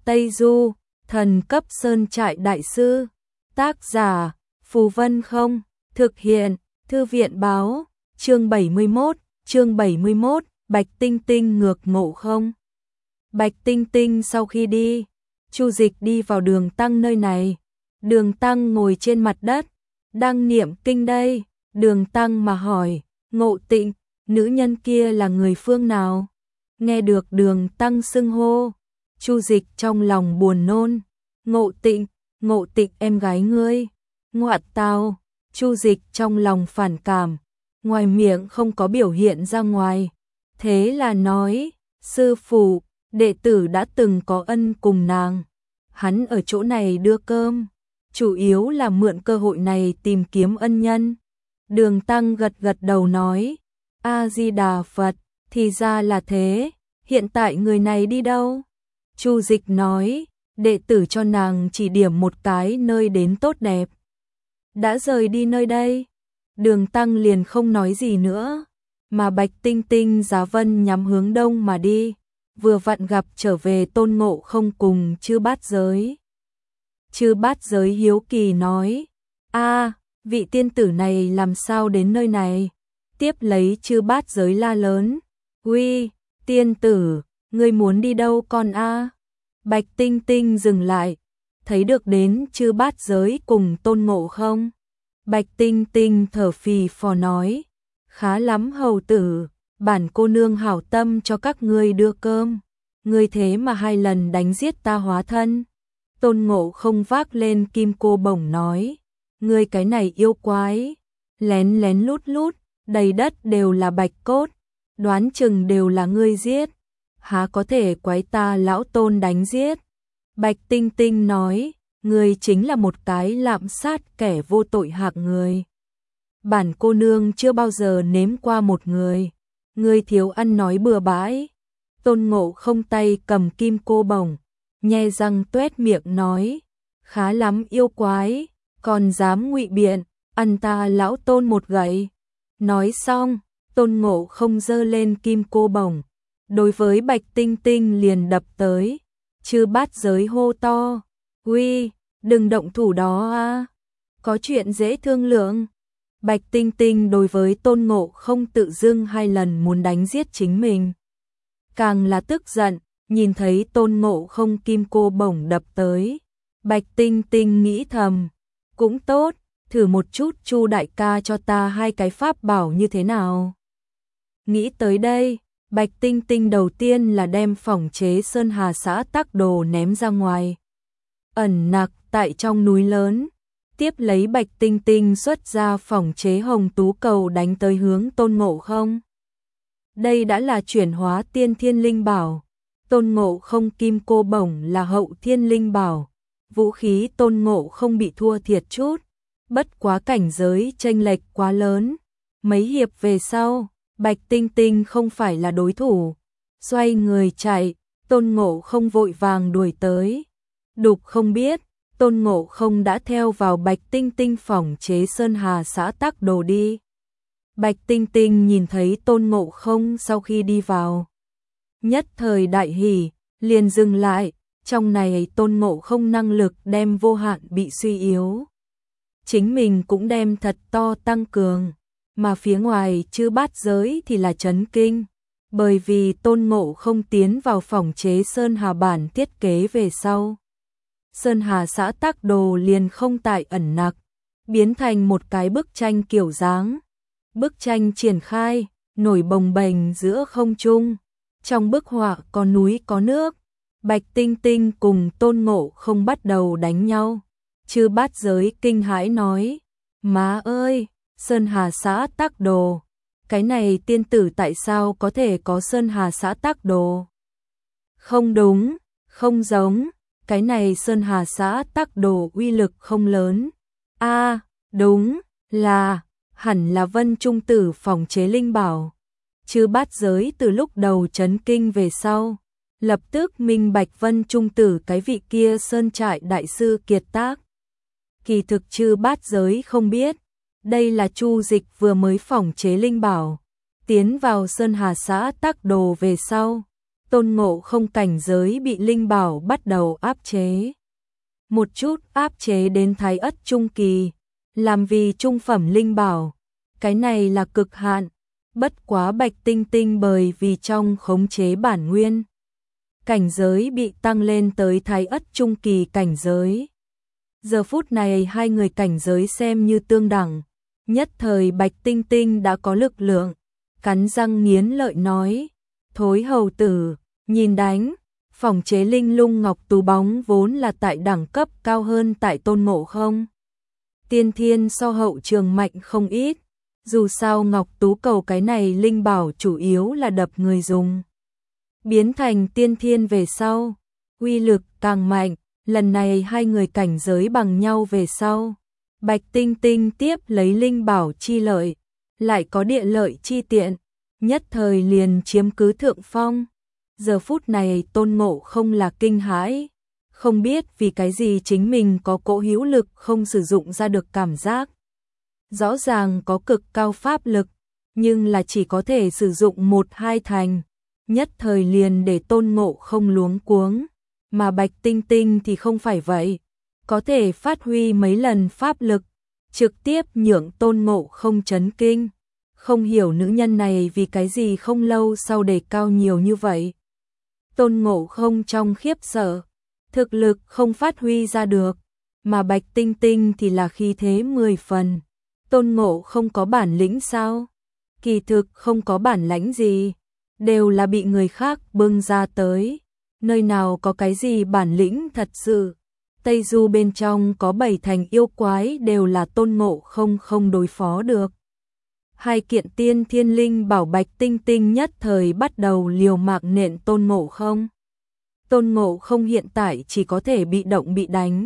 Tây Du, thần cấp sơn trại đại sư. Tác giả, Phù Vân Không, thực hiện, Thư viện báo, chương 71, Bạch Tinh Tinh ngược ngộ không. Bạch Tinh Tinh sau khi đi, Chu Dịch đi vào Đường Tăng nơi này. Đường Tăng ngồi trên mặt đất, đang niệm kinh đây. Đường Tăng mà hỏi, Ngộ Tịnh, nữ nhân kia là người phương nào? Nghe được Đường Tăng xưng hô, Chu Dịch trong lòng buồn nôn. Ngộ Tịnh em gái ngươi. Ngoại tào, Chu Dịch trong lòng phản cảm, ngoài miệng không có biểu hiện ra ngoài. Thế là nói, sư phụ, đệ tử đã từng có ân cùng nàng. Hắn ở chỗ này đưa cơm, chủ yếu là mượn cơ hội này tìm kiếm ân nhân. Đường Tăng gật gật đầu nói, A-di-đà Phật, thì ra là thế, hiện tại người này đi đâu? Chu Dịch nói, đệ tử cho nàng chỉ điểm một cái nơi đến tốt đẹp. Đã rời đi nơi đây. Đường Tăng liền không nói gì nữa, mà Bạch Tinh Tinh giá vân nhắm hướng đông mà đi, vừa vặn gặp trở về Tôn Ngộ Không cùng Chư Bát Giới. Chư Bát Giới hiếu kỳ nói, vị tiên tử này làm sao đến nơi này? Tiếp lấy Chư Bát Giới la lớn, uy, tiên tử, ngươi muốn đi đâu con a? Bạch Tinh Tinh dừng lại, thấy được đến Chư Bát Giới cùng Tôn Ngộ Không. Bạch Tinh Tinh thở phì phò nói, khá lắm hầu tử, bản cô nương hảo tâm cho các ngươi đưa cơm, ngươi thế mà 2 lần đánh giết ta hóa thân. Tôn Ngộ Không vác lên kim cô bổng nói, ngươi cái này yêu quái, lén lén lút lút, đầy đất đều là bạch cốt, đoán chừng đều là ngươi giết, há có thể quái ta lão Tôn đánh giết. Bạch Tinh Tinh nói, ngươi chính là một cái lạm sát kẻ vô tội hạng người. Bản cô nương chưa bao giờ nếm qua một người, ngươi thiếu ăn nói bừa bãi. Tôn Ngộ Không tay cầm kim cô bổng, nhe răng tuét miệng nói, khá lắm yêu quái, còn dám ngụy biện, ăn ta lão Tôn một gậy. Nói xong, Tôn Ngộ Không giơ lên kim cô bổng, đối với Bạch Tinh Tinh liền đập tới. Chư Bát Giới hô to, uy, đừng động thủ đó a, có chuyện dễ thương lượng. Bạch Tinh Tinh đối với Tôn Ngộ Không tự dưng 2 lần muốn đánh giết chính mình, càng là tức giận. Nhìn thấy Tôn Ngộ Không kim cô bổng đập tới, Bạch Tinh Tinh nghĩ thầm, cũng tốt, thử một chút Chu đại ca cho ta 2 cái pháp bảo như thế nào. Nghĩ tới đây, Bạch Tinh Tinh đầu tiên là đem phỏng chế Sơn Hà Xã Tắc Đồ ném ra ngoài, ẩn nặc tại trong núi lớn. Tiếp lấy Bạch Tinh Tinh xuất ra phỏng chế Hồng Tú Cầu đánh tới hướng Tôn Ngộ Không. Đây đã là chuyển hóa tiên thiên linh bảo. Tôn Ngộ Không kim cô bổng là hậu thiên linh bảo, vũ khí Tôn Ngộ Không bị thua thiệt chút, bất quá cảnh giới chênh lệch quá lớn. Mấy hiệp về sau, Bạch Tinh Tinh không phải là đối thủ, xoay người chạy. Tôn Ngộ Không vội vàng đuổi tới. Đục không biết, Tôn Ngộ Không đã theo vào Bạch Tinh Tinh phỏng chế Sơn Hà Xã Tắc Đồ đi. Bạch Tinh Tinh nhìn thấy Tôn Ngộ Không sau khi đi vào, nhất thời đại hỉ, liền dừng lại. Trong này Tôn Ngộ Không năng lực đem vô hạn bị suy yếu, chính mình cũng đem thật to tăng cường, mà phía ngoài Chư Bát Giới thì là chấn kinh, bởi vì Tôn Ngộ Không tiến vào phỏng chế Sơn Hà bản thiết kế về sau, Sơn Hà Xã Tắc Đồ liền không tại ẩn nặc, biến thành một cái bức tranh kiểu dáng. Bức tranh triển khai, nổi bồng bềnh giữa không trung. Trong bức họa có núi có nước. Bạch Tinh Tinh cùng Tôn Ngộ Không bắt đầu đánh nhau. Chư Bát Giới kinh hãi nói, má ơi, Sơn Hà Xã Tắc Đồ, cái này tiên tử tại sao có thể có Sơn Hà Xã Tắc Đồ? Không đúng, không giống, cái này Sơn Hà Xã Tắc Đồ uy lực không lớn. Đúng là, hẳn là Vân Trung Tử phỏng chế linh bảo. Chư Bát Giới từ lúc đầu chấn kinh về sau, lập tức minh bạch Vân Trung Tử cái vị kia sơn trại đại sư kiệt tác. Kỳ thực Chư Bát Giới không biết, đây là Chu Dịch vừa mới phỏng chế linh bảo, tiến vào Sơn Hà Xã Tắc Đồ về sau, Tôn Ngộ Không cảnh giới bị linh bảo bắt đầu áp chế. Một chút áp chế đến Thái Ất trung kỳ, làm vì trung phẩm linh bảo. Cái này là cực hạn, bất quá Bạch Tinh Tinh bởi vì trong khống chế bản nguyên. Cảnh giới bị tăng lên tới Thái Ất trung kỳ cảnh giới. Giờ phút này hai người cảnh giới xem như tương đẳng. Nhất thời Bạch Tinh Tinh đã có lực lượng, cắn răng nghiến lợi nói, thối hầu tử, nhìn đánh. Phòng chế linh lung ngọc tú bóng vốn là tại đẳng cấp cao hơn tại Tôn Ngộ Không. Tiên thiên so hậu trường mạnh không ít, dù sao ngọc tú cầu cái này linh bảo chủ yếu là đập người dùng. Biến thành tiên thiên về sau, uy lực càng mạnh, lần này hai người cảnh giới bằng nhau về sau. Bạch Tinh Tinh tiếp lấy linh bảo chi lợi, lại có địa lợi chi tiện, nhất thời liền chiếm cứ thượng phong. Giờ phút này Tôn Ngộ Không là kinh hãi, không biết vì cái gì chính mình có cỗ hữu lực không sử dụng ra được cảm giác. Rõ ràng có cực cao pháp lực, nhưng là chỉ có thể sử dụng một hai thành, nhất thời liền để Tôn Ngộ Không luống cuống, mà Bạch Tinh Tinh thì không phải vậy, có thể phát huy mấy lần pháp lực, trực tiếp nhượng Tôn Ngộ Không chấn kinh, không hiểu nữ nhân này vì cái gì không lâu sau đề cao nhiều như vậy. Tôn Ngộ Không trong khiếp sợ, thực lực không phát huy ra được, mà Bạch Tinh Tinh thì là khí thế 10 phần. Tôn Ngộ Không có bản lĩnh sao? Kỳ thực không có bản lãnh gì, đều là bị người khác bưng ra tới, nơi nào có cái gì bản lĩnh thật sự. Tây Du bên trong có 7 thành yêu quái đều là Tôn Ngộ Không không đối phó được. Hai kiện tiên thiên linh bảo Bạch Tinh Tinh nhất thời bắt đầu liều mạng nện Tôn Ngộ Không. Tôn Ngộ Không hiện tại chỉ có thể bị động bị đánh.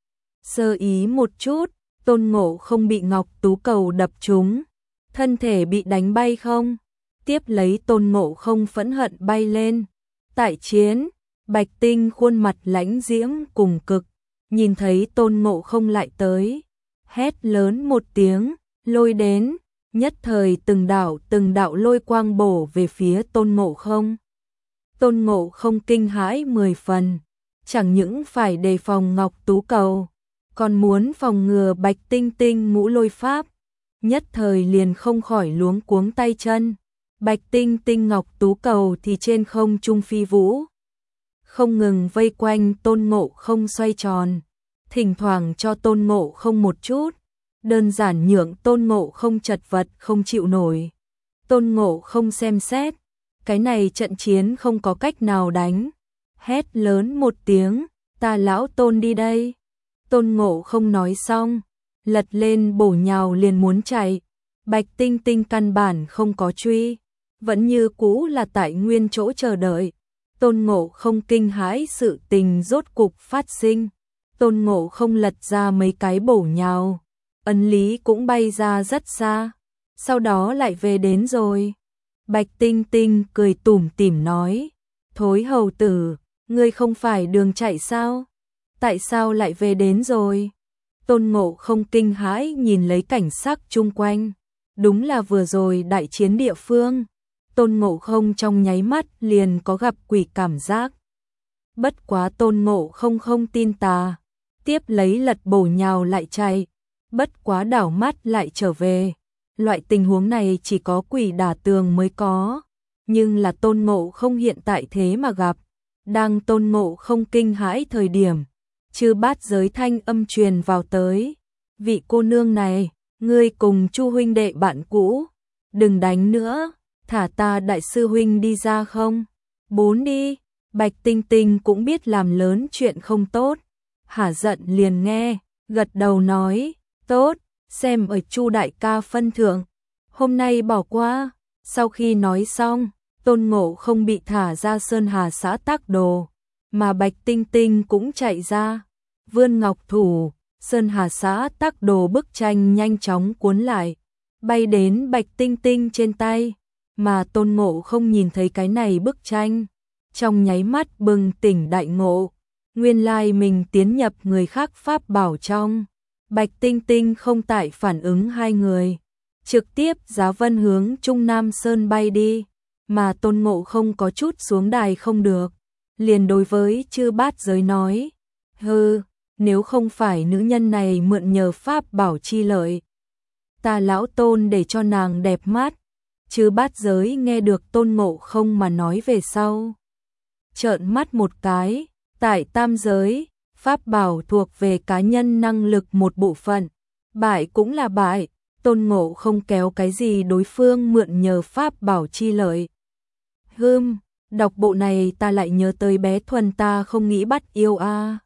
Sơ ý một chút, Tôn Ngộ Không bị ngọc tú cầu đập trúng, thân thể bị đánh bay không. Tiếp lấy Tôn Ngộ Không phẫn hận bay lên. Tại chiến, Bạch Tinh khuôn mặt lãnh diễm cùng cực, nhìn thấy Tôn Ngộ Không lại tới, hét lớn một tiếng, lôi đến. Nhất thời từng đạo lôi quang bổ về phía Tôn Ngộ Không. Tôn Ngộ Không kinh hãi 10 phần, chẳng những phải đề phòng ngọc tú cầu, còn muốn phòng ngừa Bạch Tinh Tinh ngũ lôi pháp, nhất thời liền không khỏi luống cuống tay chân. Bạch Tinh Tinh ngọc tú cầu thì trên không trung phi vũ, không ngừng vây quanh Tôn Ngộ Không xoay tròn, thỉnh thoảng cho Tôn Ngộ Không một chút, đơn giản nhượng Tôn Ngộ Không chật vật không chịu nổi. Tôn Ngộ Không xem xét, cái này trận chiến không có cách nào đánh, hét lớn một tiếng, ta lão Tôn đi đây. Tôn Ngộ Không nói xong, lật lên bổ nhào liền muốn chạy. Bạch Tinh Tinh căn bản không có truy, vẫn như cũ là tại nguyên chỗ chờ đợi. Tôn Ngộ Không kinh hãi sự tình rốt cục phát sinh. Tôn Ngộ Không lật ra mấy cái bổ nhào, ấn lý cũng bay ra rất xa, sau đó lại về đến rồi. Bạch Tinh Tinh cười tủm tỉm nói, thối hầu tử, ngươi không phải đường chạy sao? Tại sao lại về đến rồi? Tôn Ngộ Không kinh hãi nhìn lấy cảnh sắc chung quanh, đúng là vừa rồi đại chiến địa phương. Tôn Ngộ Không trong nháy mắt liền có gặp quỷ cảm giác. Bất quá Tôn Ngộ Không không tin tà, tiếp lấy lật bổ nhào lại chạy, bất quá đảo mắt lại trở về. Loại tình huống này chỉ có quỷ đả tường mới có, nhưng là Tôn Ngộ Không hiện tại thế mà gặp. Đang Tôn Ngộ Không kinh hãi thời điểm, chư bát giới thanh âm truyền vào tới, vị cô nương này, ngươi cùng Chu huynh đệ bạn cũ, đừng đánh nữa, thả ta đại sư huynh đi ra không? 4 đi. Bạch Tinh Tinh cũng biết làm lớn chuyện không tốt, hả giận liền nghe, gật đầu nói, tốt, xem ở Chu đại ca phân thượng, hôm nay bỏ qua. Sau khi nói xong, Tôn Ngộ Không bị thả ra Sơn Hà xã tác đồ, mà Bạch Tinh Tinh cũng chạy ra, vươn ngọc thủ, Sơn Hà xã tác đồ bức tranh nhanh chóng cuốn lại, bay đến Bạch Tinh Tinh trên tay, mà Tôn Ngộ Không nhìn thấy cái này bức tranh, trong nháy mắt bừng tỉnh đại ngộ, nguyên lai mình tiến nhập người khác pháp bảo trong. Bạch Tinh Tinh không tại phản ứng hai người, trực tiếp giá vân hướng Trung Nam Sơn bay đi. mà Tôn Ngộ Không có chút xuống đài không được, liền đối với chư bát giới nói, hừ, nếu không phải nữ nhân này mượn nhờ pháp bảo chi lợi, ta lão Tôn để cho nàng đẹp mắt. Chư bát giới nghe được Tôn Ngộ Không mà nói về sau, trợn mắt một cái, tại tam giới, pháp bảo thuộc về cá nhân năng lực một bộ phận, bại cũng là bại, Tôn Ngộ Không kéo cái gì đối phương mượn nhờ pháp bảo chi lợi. Đọc bộ này ta lại nhớ tới bé Thuần ta không nghĩ bắt yêu a.